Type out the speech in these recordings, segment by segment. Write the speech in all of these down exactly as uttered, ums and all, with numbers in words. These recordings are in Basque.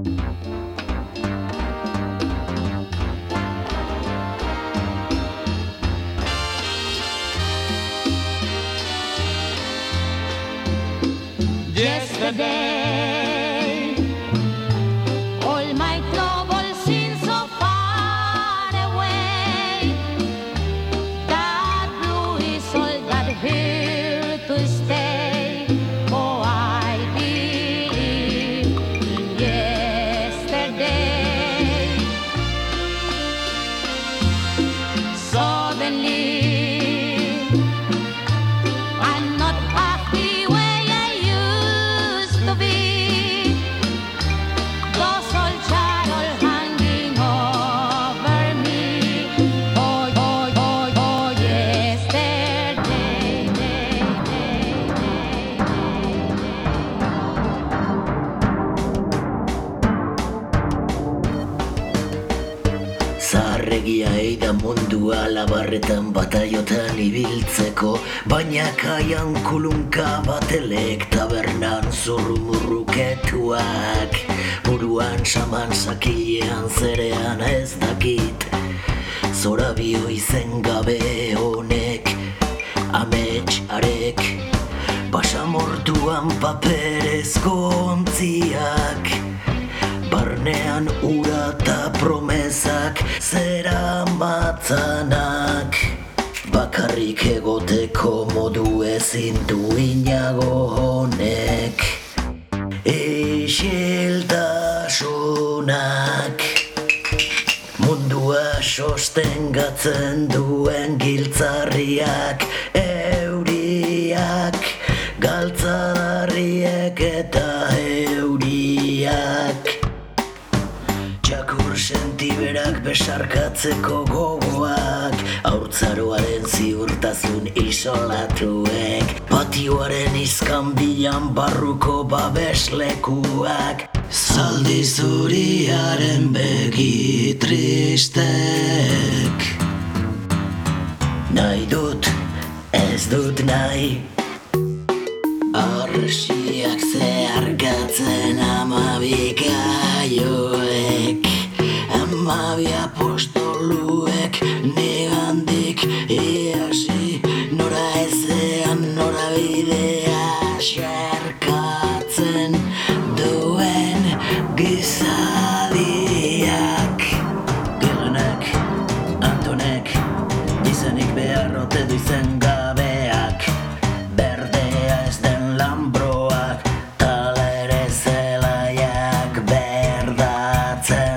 Yesterday, all my troubles seem so far away. That blue is all that here to stay. Oh, I believe in yesterday. Suddenly, I'm not happy. Zaharregia eida mundua labarretan bataiotan ibiltzeko, baina kaian kulunka batelek tabernan zurrumurruketuak. Buruan saman sakilean zerean ez dakit, zorabio izen gabe honek, amets arek, basamortuan paperezko ontziak. Barnean ura eta promezak zera matzanak, bakarrik egoteko modu ezin duinago honek. Isiltasunak mundua sostengatzen duen giltzarriak, euriak, galtzadarriek eta euriak. Txakur sentiberak besarkatzeko gogoak, haurtzaroaren ziurtasun isolatuek, patioaren izkanbilan barruko babeslekuak, zaldi zuriaren begi tristek. Nahi dut, ez dut nahi, arresiak zeharkatzen amabikaioek, amabi apostoluek, negandik iasi, nora ezean, nora bidea xerkatzen duen gizadiak. Gilenek, Antonek, izenik behar ote du izen gabeak, berdea ez den lambroak, talere zelaiak berdatzen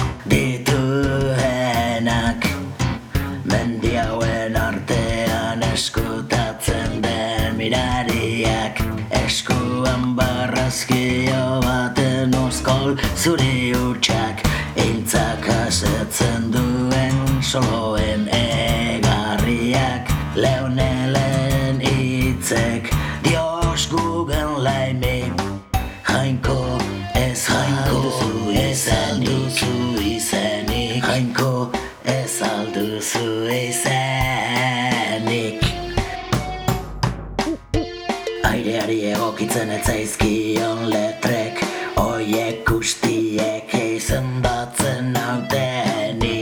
dituenak. Mendi hauen artean eskutatzen den mirariak, eskuan barrazkio baten oskol zuri hutsak, hiltzak asetzen duen soloen egarriak. Leonelen hitzek Dios Guggenheim, jainko ez alduzu izenik, jainko ez alduzu izenik. Aireari egokitzen ez zaizkion letrek, oiek guztiek izendatzen nauteni.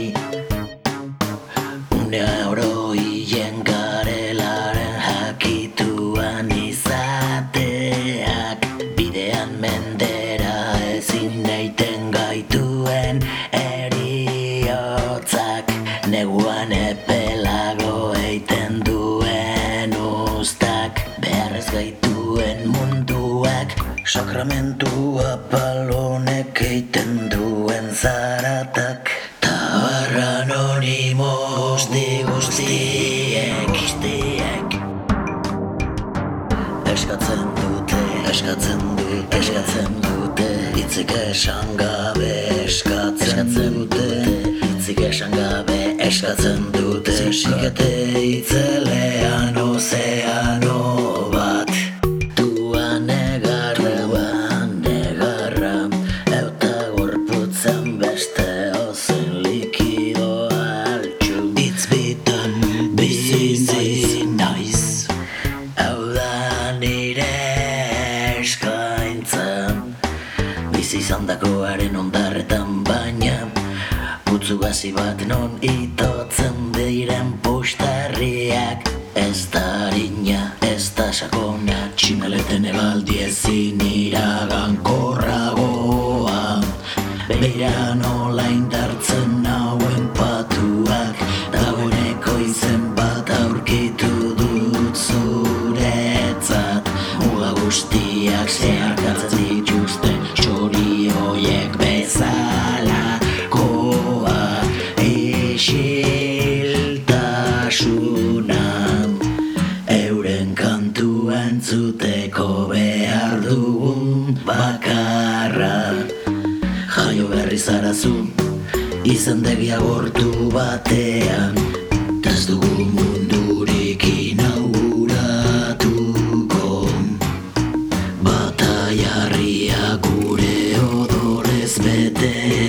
Une oro hien garelaren jakituan izateak, bidean mendera ezin eiten gaituen eriotzak, neguan epelago eiten duen ustak, beharrez gaituen munduak, sakramentua palonek eiten duen zaratak. Tabar anonimo guzti guztiek, guztiek eskatzen dute, eskatzen dute, eskatzen dute, hitzik esan gabe eskatzen dute, hitzik esan gabe eskatzen dute, zikete itzelean ozeano bat, duan negarra, duan negarra, euta gorputzen beste ozen likido altxu, hitz bitan bizi naiz. Hau da nire eskaintzan, bizi izandakoaren ondarretan baina putzu gazi bat non itotzen diren postarriak. Ez da harina, ez da sakona, tximeleten ebaldi ezin iragankorragoa. Beira nola indartzen nauen patuak, dagoeneko izen bat aurkitu dut zuretzat. Muga guztiak zeharkatzen dituzten txori hoiek bezala koa isiltasuna. Euren kantu entzuteko behar dugun bakarra. Jaio berri zarazu, izendegia gortu batean, ez dugu mundurik inauguratuko. Bataiarria gure odorez bete